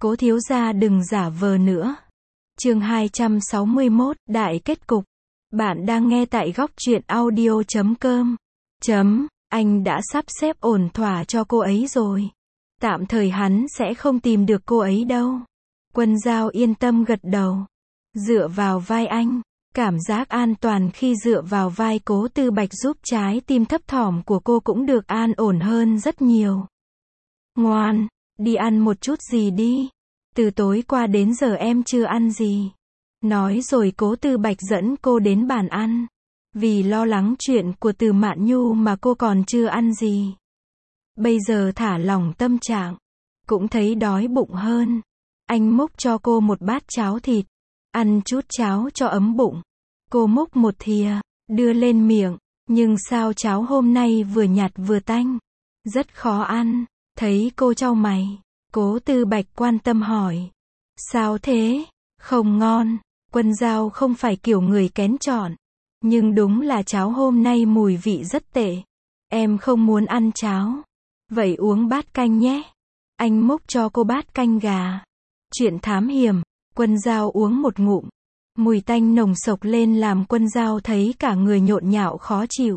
Cố thiếu gia đừng giả vờ nữa. Chương 261, Đại kết cục. Bạn đang nghe tại góc truyện audio.com. Anh đã sắp xếp ổn thỏa cho cô ấy rồi. Tạm thời hắn sẽ không tìm được cô ấy đâu. Quân Giao yên tâm gật đầu. Dựa vào vai anh. Cảm giác an toàn khi dựa vào vai Cố Tư Bạch giúp trái tim thấp thỏm của cô cũng được an ổn hơn rất nhiều. Ngoan, đi ăn một chút gì đi. Từ tối qua đến giờ em chưa ăn gì. Nói rồi Cố Tư Bạch dẫn cô đến bàn ăn. Vì lo lắng chuyện của Từ Mạn Nhu mà cô còn chưa ăn gì. Bây giờ thả lỏng tâm trạng. Cũng thấy đói bụng hơn. Anh múc cho cô một bát cháo thịt. Ăn chút cháo cho ấm bụng. Cô múc một thìa, đưa lên miệng. Nhưng sao cháo hôm nay vừa nhạt vừa tanh. Rất khó ăn. Thấy cô chau mày. Cố Tư Bạch quan tâm hỏi. Sao thế? Không ngon. Quân Giao không phải kiểu người kén chọn. Nhưng đúng là cháo hôm nay mùi vị rất tệ. Em không muốn ăn cháo. Vậy uống bát canh nhé. Anh múc cho cô bát canh gà. Chuyện thám hiểm. Quân Giao uống một ngụm. Mùi tanh nồng sộc lên làm Quân Giao thấy cả người nhộn nhạo khó chịu.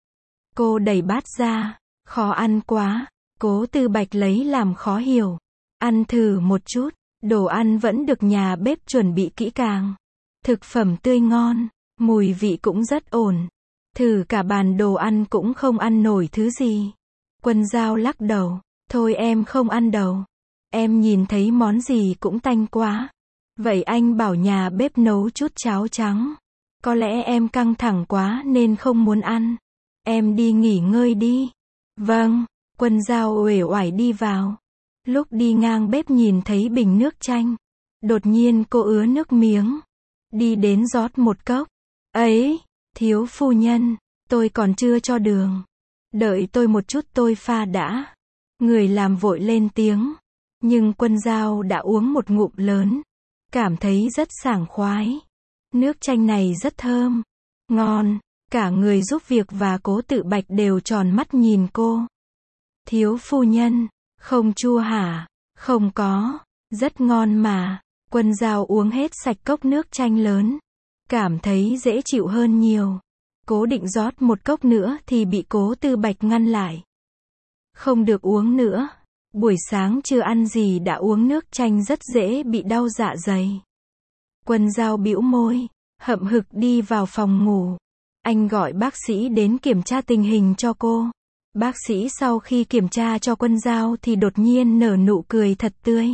Cô đẩy bát ra. Khó ăn quá. Cố Tư Bạch lấy làm khó hiểu. Ăn thử một chút. Đồ ăn vẫn được nhà bếp chuẩn bị kỹ càng. Thực phẩm tươi ngon. Mùi vị cũng rất ổn. Thử cả bàn đồ ăn cũng không ăn nổi thứ gì. Quân Giao lắc đầu. Thôi em không ăn đâu. Em nhìn thấy món gì cũng tanh quá. Vậy anh bảo nhà bếp nấu chút cháo trắng. Có lẽ em căng thẳng quá nên không muốn ăn. Em đi nghỉ ngơi đi. Vâng. Quân Giao uể oải đi vào. Lúc đi ngang bếp nhìn thấy bình nước chanh. Đột nhiên cô ứa nước miếng. Đi đến rót một cốc. Ấy, thiếu phu nhân, tôi còn chưa cho đường. Đợi tôi một chút tôi pha đã. Người làm vội lên tiếng. Nhưng Quân Giao đã uống một ngụm lớn. Cảm thấy rất sảng khoái. Nước chanh này rất thơm. Ngon. Cả người giúp việc và Cố Tự Bạch đều tròn mắt nhìn cô. Thiếu phu nhân, không chua hả? Không có. Rất ngon mà. Quân Giao uống hết sạch cốc nước chanh lớn. Cảm thấy dễ chịu hơn nhiều. Cố định rót một cốc nữa thì bị Cố Tư Bạch ngăn lại. Không được uống nữa. Buổi sáng chưa ăn gì đã uống nước chanh rất dễ bị đau dạ dày. Quân Giao bĩu môi, hậm hực đi vào phòng ngủ. Anh gọi bác sĩ đến kiểm tra tình hình cho cô. Bác sĩ sau khi kiểm tra cho Quân Giao thì đột nhiên nở nụ cười thật tươi.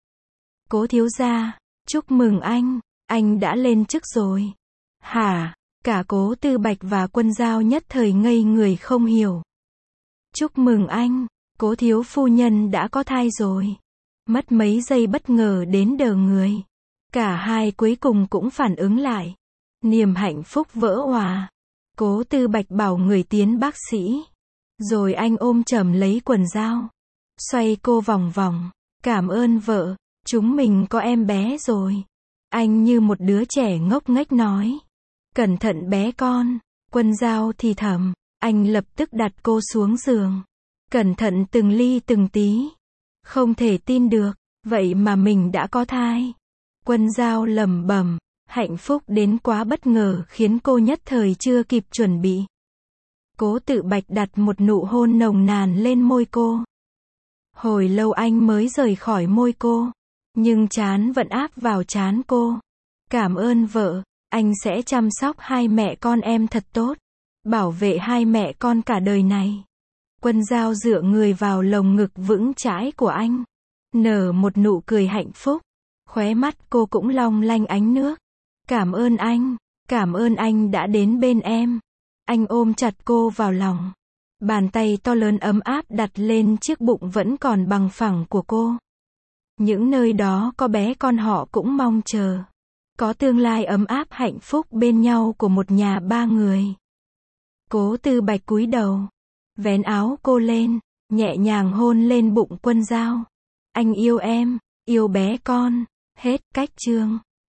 Cố thiếu gia, chúc mừng anh đã lên chức rồi. Hả? Cả Cố Tư Bạch và Quân Giao nhất thời ngây người không hiểu. Chúc mừng anh, Cố thiếu phu nhân đã có thai rồi. Mất mấy giây bất ngờ đến đờ người. Cả hai cuối cùng cũng phản ứng lại. Niềm hạnh phúc vỡ òa. Cố Tư Bạch bảo người tiến bác sĩ. Rồi anh ôm chầm lấy Quân Giao. Xoay cô vòng vòng. Cảm ơn vợ, chúng mình có em bé rồi. Anh như một đứa trẻ ngốc nghếch nói. Cẩn thận bé con. Quân Giao thì thầm. Anh lập tức đặt cô xuống giường. Cẩn thận từng ly từng tí. Không thể tin được. Vậy mà mình đã có thai. Quân Giao lẩm bẩm. Hạnh phúc đến quá bất ngờ khiến cô nhất thời chưa kịp chuẩn bị. Cố Tự Bạch đặt một nụ hôn nồng nàn lên môi cô. Hồi lâu anh mới rời khỏi môi cô. Nhưng trán vẫn áp vào trán cô. Cảm ơn vợ. Anh sẽ chăm sóc hai mẹ con em thật tốt. Bảo vệ hai mẹ con cả đời này. Quân Giao dựa người vào lồng ngực vững chãi của anh. Nở một nụ cười hạnh phúc. Khóe mắt cô cũng long lanh ánh nước. Cảm ơn anh đã đến bên em. Anh ôm chặt cô vào lòng. Bàn tay to lớn ấm áp đặt lên chiếc bụng vẫn còn bằng phẳng của cô. Những nơi đó có bé con họ cũng mong chờ. Có tương lai ấm áp hạnh phúc bên nhau của một nhà ba người. Cố Tư Bạch cúi đầu. Vén áo cô lên. Nhẹ nhàng hôn lên bụng Quân Giao. Anh yêu em. Yêu bé con. Hết cách chương.